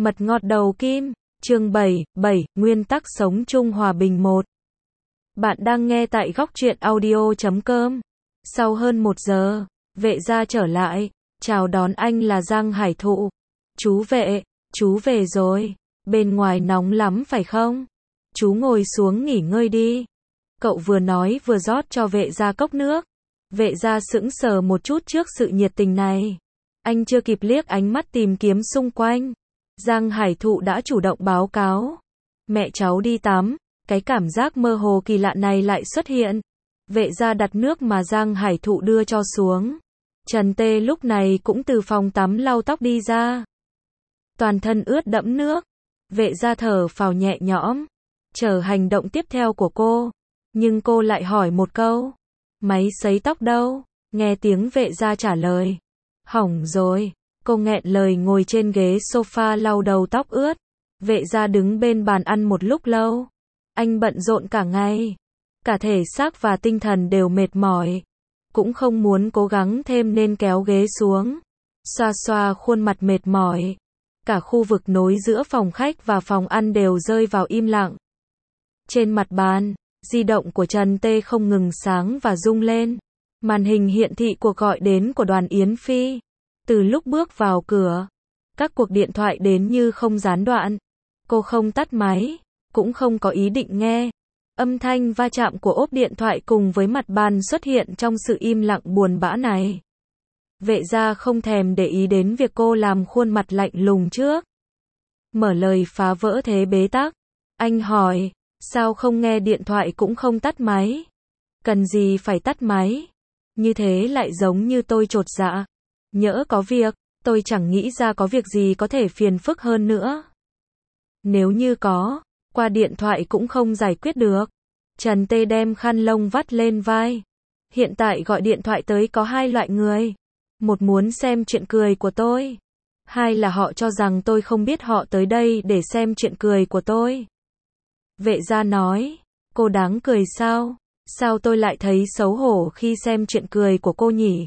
Mật ngọt đầu kim, chương 7, nguyên tắc sống chung hòa bình 1. Bạn đang nghe tại Góc Truyện Audio.com. Sau hơn 1 giờ, vệ gia trở lại, chào đón anh là Giang Hải Thụ. Chú vệ, chú về rồi, bên ngoài nóng lắm phải không? Chú ngồi xuống nghỉ ngơi đi. Cậu vừa nói vừa rót cho vệ gia cốc nước. Vệ gia sững sờ một chút trước sự nhiệt tình này. Anh chưa kịp liếc ánh mắt tìm kiếm xung quanh. Giang Hải Thụ đã chủ động báo cáo. Mẹ cháu đi tắm, cái cảm giác mơ hồ kỳ lạ này lại xuất hiện. Vệ gia đặt nước mà Giang Hải Thụ đưa cho xuống. Trần Tê lúc này cũng từ phòng tắm lau tóc đi ra. Toàn thân ướt đẫm nước. Vệ gia thở phào nhẹ nhõm, chờ hành động tiếp theo của cô. Nhưng cô lại hỏi một câu. Máy sấy tóc đâu? Nghe tiếng vệ gia trả lời. Hỏng rồi. Cô nghẹn lời ngồi trên ghế sofa lau đầu tóc ướt. Vệ gia đứng bên bàn ăn một lúc lâu. Anh bận rộn cả ngày. Cả thể xác và tinh thần đều mệt mỏi. Cũng không muốn cố gắng thêm nên kéo ghế xuống. Xoa xoa khuôn mặt mệt mỏi. Cả khu vực nối giữa phòng khách và phòng ăn đều rơi vào im lặng. Trên mặt bàn, di động của Trần Tê không ngừng sáng và rung lên. Màn hình hiển thị cuộc gọi đến của Đoàn Yến Phi. Từ lúc bước vào cửa, các cuộc điện thoại đến như không gián đoạn. Cô không tắt máy, cũng không có ý định nghe. Âm thanh va chạm của ốp điện thoại cùng với mặt bàn xuất hiện trong sự im lặng buồn bã này. Vệ gia không thèm để ý đến việc cô làm khuôn mặt lạnh lùng trước. Mở lời phá vỡ thế bế tắc. Anh hỏi, sao không nghe điện thoại cũng không tắt máy? Cần gì phải tắt máy? Như thế lại giống như tôi chột dạ. Nhỡ có việc, tôi chẳng nghĩ ra có việc gì có thể phiền phức hơn nữa. Nếu như có, qua điện thoại cũng không giải quyết được. Trần Tê đem khăn lông vắt lên vai. Hiện tại gọi điện thoại tới có hai loại người. Một muốn xem chuyện cười của tôi. Hai là họ cho rằng tôi không biết họ tới đây để xem chuyện cười của tôi. Vệ gia nói, cô đáng cười sao? Sao tôi lại thấy xấu hổ khi xem chuyện cười của cô nhỉ?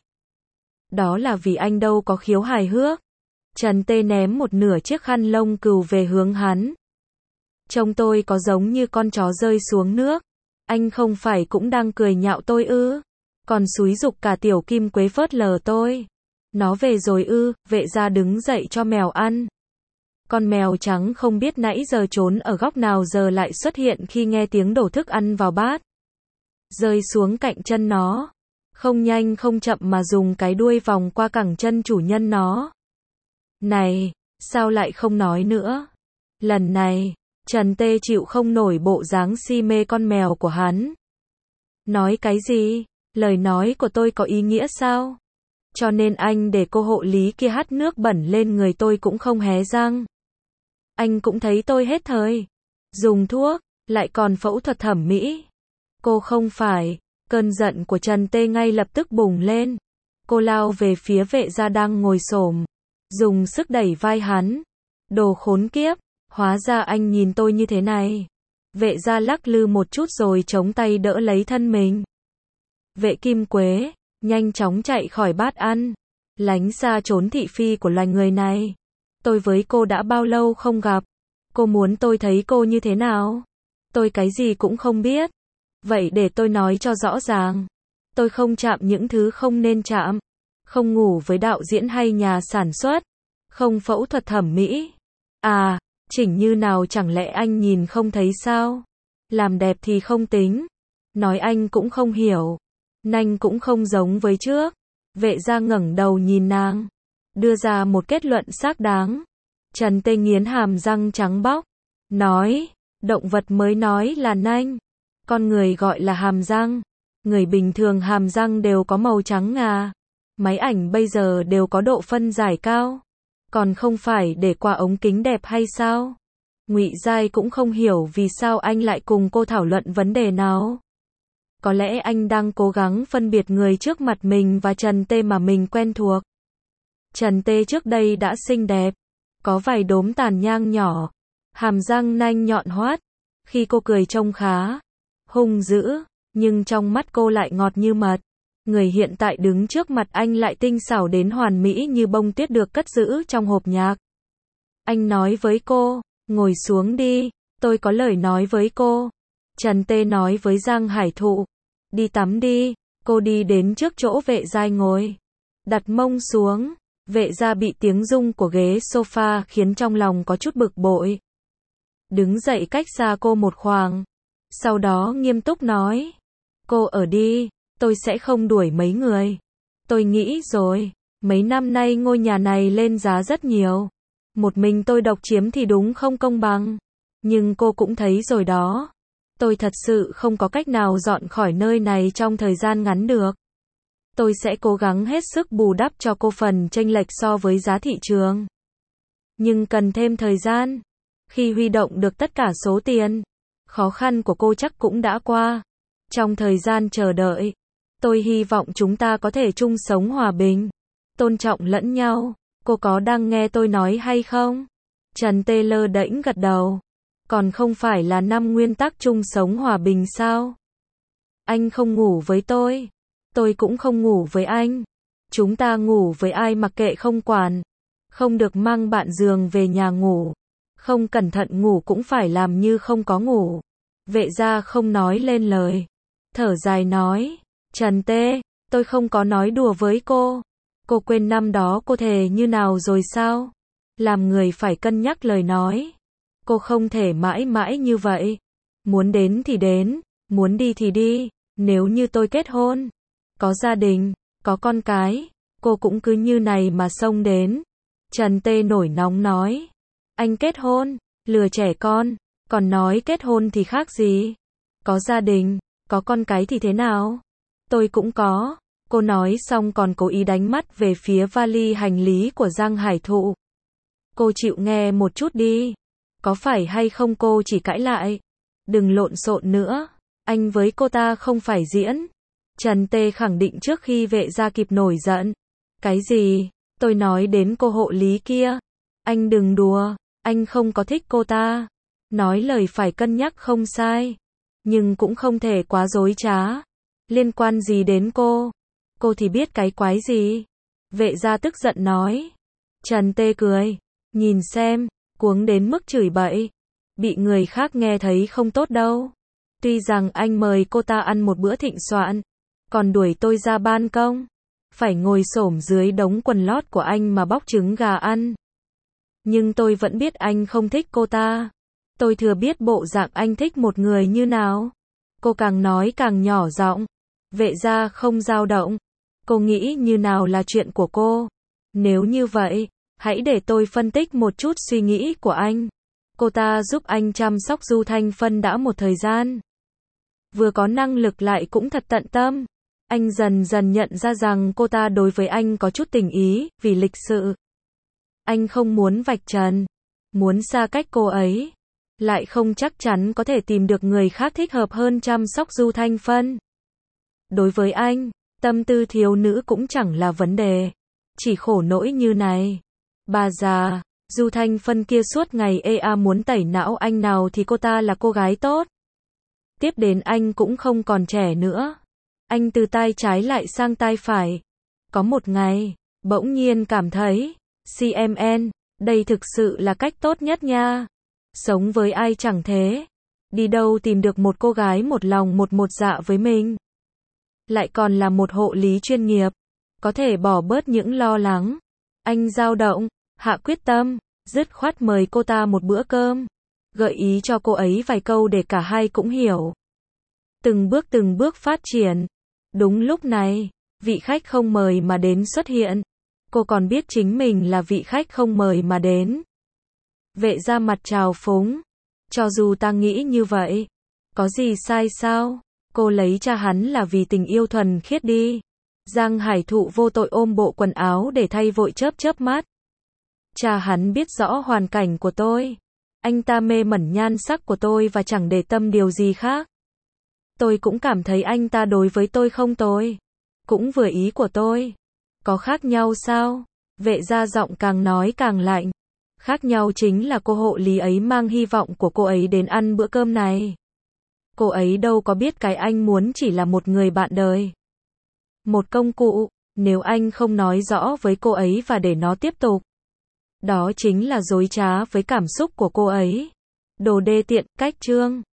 Đó là vì anh đâu có khiếu hài hước. Trần Tê ném một nửa chiếc khăn lông cừu về hướng hắn. Trông tôi có giống như con chó rơi xuống nước. Anh không phải cũng đang cười nhạo tôi ư? Còn xúi giục cả tiểu kim quế phớt lờ tôi. Nó về rồi ư? Vệ gia đứng dậy cho mèo ăn. Con mèo trắng không biết nãy giờ trốn ở góc nào giờ lại xuất hiện khi nghe tiếng đổ thức ăn vào bát. Rơi xuống cạnh chân nó. Không nhanh không chậm mà dùng cái đuôi vòng qua cẳng chân chủ nhân nó. Này, sao lại không nói nữa? Lần này, Trần Tê chịu không nổi bộ dáng si mê con mèo của hắn. Nói cái gì? Lời nói của tôi có ý nghĩa sao? Cho nên anh để cô hộ lý kia hắt nước bẩn lên người tôi cũng không hé răng. Anh cũng thấy tôi hết thời. Dùng thuốc, lại còn phẫu thuật thẩm mỹ. Cô không phải. Cơn giận của Trần Tê ngay lập tức bùng lên. Cô lao về phía vệ gia đang ngồi xổm, dùng sức đẩy vai hắn. Đồ khốn kiếp, hóa ra anh nhìn tôi như thế này. Vệ gia lắc lư một chút rồi chống tay đỡ lấy thân mình. Vệ Kim Quế, nhanh chóng chạy khỏi bát ăn. Lánh xa trốn thị phi của loài người này. Tôi với cô đã bao lâu không gặp? Cô muốn tôi thấy cô như thế nào? Tôi cái gì cũng không biết. Vậy để tôi nói cho rõ ràng. Tôi không chạm những thứ không nên chạm. Không ngủ với đạo diễn hay nhà sản xuất. Không phẫu thuật thẩm mỹ. À, chỉnh như nào chẳng lẽ anh nhìn không thấy sao? Làm đẹp thì không tính. Nói anh cũng không hiểu. Nanh cũng không giống với trước. Vệ gia ngẩng đầu nhìn nàng. Đưa ra một kết luận xác đáng. Trần Tê nghiến hàm răng trắng bóc. Nói, động vật mới nói là nanh. Con người gọi là hàm răng. Người bình thường hàm răng đều có màu trắng ngà. Máy ảnh bây giờ đều có độ phân giải cao. Còn không phải để qua ống kính đẹp hay sao? Ngụy Giai cũng không hiểu vì sao anh lại cùng cô thảo luận vấn đề nào. Có lẽ anh đang cố gắng phân biệt người trước mặt mình và Trần Tê mà mình quen thuộc. Trần Tê trước đây đã xinh đẹp. Có vài đốm tàn nhang nhỏ. Hàm răng nanh nhọn hoắt. Khi cô cười trông khá hung dữ, nhưng trong mắt cô lại ngọt như mật. Người hiện tại đứng trước mặt anh lại tinh xảo đến hoàn mỹ như bông tuyết được cất giữ trong hộp nhạc. Anh nói với cô, ngồi xuống đi, tôi có lời nói với cô. Trần Tê nói với Giang Hải Thụ, đi tắm đi. Cô đi đến trước chỗ Vệ Giai ngồi, đặt mông xuống. Vệ Gia bị tiếng rung của ghế sofa khiến trong lòng có chút bực bội. Đứng dậy cách xa cô một khoảng. Sau đó nghiêm túc nói, cô ở đi, tôi sẽ không đuổi mấy người. Tôi nghĩ rồi, mấy năm nay ngôi nhà này lên giá rất nhiều. Một mình tôi độc chiếm thì đúng không công bằng. Nhưng cô cũng thấy rồi đó. Tôi thật sự không có cách nào dọn khỏi nơi này trong thời gian ngắn được. Tôi sẽ cố gắng hết sức bù đắp cho cô phần chênh lệch so với giá thị trường. Nhưng cần thêm thời gian. Khi huy động được tất cả số tiền, khó khăn của cô chắc cũng đã qua. Trong thời gian chờ đợi, tôi hy vọng chúng ta có thể chung sống hòa bình, tôn trọng lẫn nhau. Cô có đang nghe tôi nói hay không? Trần Tê lơ đễnh gật đầu. Còn không phải là 5 nguyên tắc chung sống hòa bình sao? Anh không ngủ với tôi cũng không ngủ với anh. Chúng ta ngủ với ai mặc kệ không quản. Không được mang bạn giường về nhà ngủ. Không cẩn thận ngủ cũng phải làm như không có ngủ. Vệ Gia không nói lên lời. Thở dài nói, Trần Tê, tôi không có nói đùa với cô. Cô quên năm đó cô thề như nào rồi sao? Làm người phải cân nhắc lời nói. Cô không thể mãi mãi như vậy. Muốn đến thì đến, muốn đi thì đi. Nếu như tôi kết hôn, có gia đình, có con cái, cô cũng cứ như này mà xông đến. Trần Tê nổi nóng nói, anh kết hôn, lừa trẻ con, còn nói kết hôn thì khác gì? Có gia đình, có con cái thì thế nào? Tôi cũng có. Cô nói xong còn cố ý đánh mắt về phía vali hành lý của Giang Hải Thụ. Cô chịu nghe một chút đi. Có phải hay không cô chỉ cãi lại? Đừng lộn xộn nữa. Anh với cô ta không phải diễn. Trần Tê khẳng định trước khi Vệ Gia kịp nổi giận. Cái gì? Tôi nói đến cô hộ lý kia. Anh đừng đùa. Anh không có thích cô ta. Nói lời phải cân nhắc không sai. Nhưng cũng không thể quá dối trá. Liên quan gì đến cô? Cô thì biết cái quái gì? Vệ Gia tức giận nói. Trần Tê cười. Nhìn xem, cuống đến mức chửi bậy. Bị người khác nghe thấy không tốt đâu. Tuy rằng anh mời cô ta ăn một bữa thịnh soạn, còn đuổi tôi ra ban công. Phải ngồi xổm dưới đống quần lót của anh mà bóc trứng gà ăn. Nhưng tôi vẫn biết anh không thích cô ta. Tôi thừa biết bộ dạng anh thích một người như nào. Cô càng nói càng nhỏ giọng. Vệ Gia không dao động. Cô nghĩ như nào là chuyện của cô. Nếu như vậy, hãy để tôi phân tích một chút suy nghĩ của anh. Cô ta giúp anh chăm sóc Du Thanh Phân đã một thời gian. Vừa có năng lực lại cũng thật tận tâm. Anh dần dần nhận ra rằng cô ta đối với anh có chút tình ý, vì lịch sự. Anh không muốn vạch trần, muốn xa cách cô ấy. Lại không chắc chắn có thể tìm được người khác thích hợp hơn chăm sóc Du Thanh Phân. Đối với anh, tâm tư thiếu nữ cũng chẳng là vấn đề. Chỉ khổ nỗi như này. Bà già, Du Thanh Phân kia suốt ngày muốn tẩy não anh nào thì cô ta là cô gái tốt. Tiếp đến anh cũng không còn trẻ nữa. Anh từ tay trái lại sang tay phải. Có một ngày, bỗng nhiên cảm thấy, CMN, đây thực sự là cách tốt nhất nha. Sống với ai chẳng thế. Đi đâu tìm được một cô gái một lòng một dạ với mình. Lại còn là một hộ lý chuyên nghiệp. Có thể bỏ bớt những lo lắng. Anh dao động, hạ quyết tâm, dứt khoát mời cô ta một bữa cơm. Gợi ý cho cô ấy vài câu để cả hai cũng hiểu. Từng bước phát triển. Đúng lúc này, vị khách không mời mà đến xuất hiện. Cô còn biết chính mình là vị khách không mời mà đến. Vệ Gia mặt trào phúng. Cho dù ta nghĩ như vậy, có gì sai sao? Cô lấy cha hắn là vì tình yêu thuần khiết đi. Giang Hải Thụ vô tội ôm bộ quần áo để thay vội chớp mắt. Cha hắn biết rõ hoàn cảnh của tôi. Anh ta mê mẩn nhan sắc của tôi và chẳng để tâm điều gì khác. Tôi cũng cảm thấy anh ta đối với tôi không tồi. Cũng vừa ý của tôi. Có khác nhau sao? Vệ Gia giọng càng nói càng lạnh. Khác nhau chính là cô hộ lý ấy mang hy vọng của cô ấy đến ăn bữa cơm này. Cô ấy đâu có biết cái anh muốn chỉ là một người bạn đời. Một công cụ, nếu anh không nói rõ với cô ấy và để nó tiếp tục Đó chính là dối trá với cảm xúc của cô ấy. Đồ đê tiện, cách chương.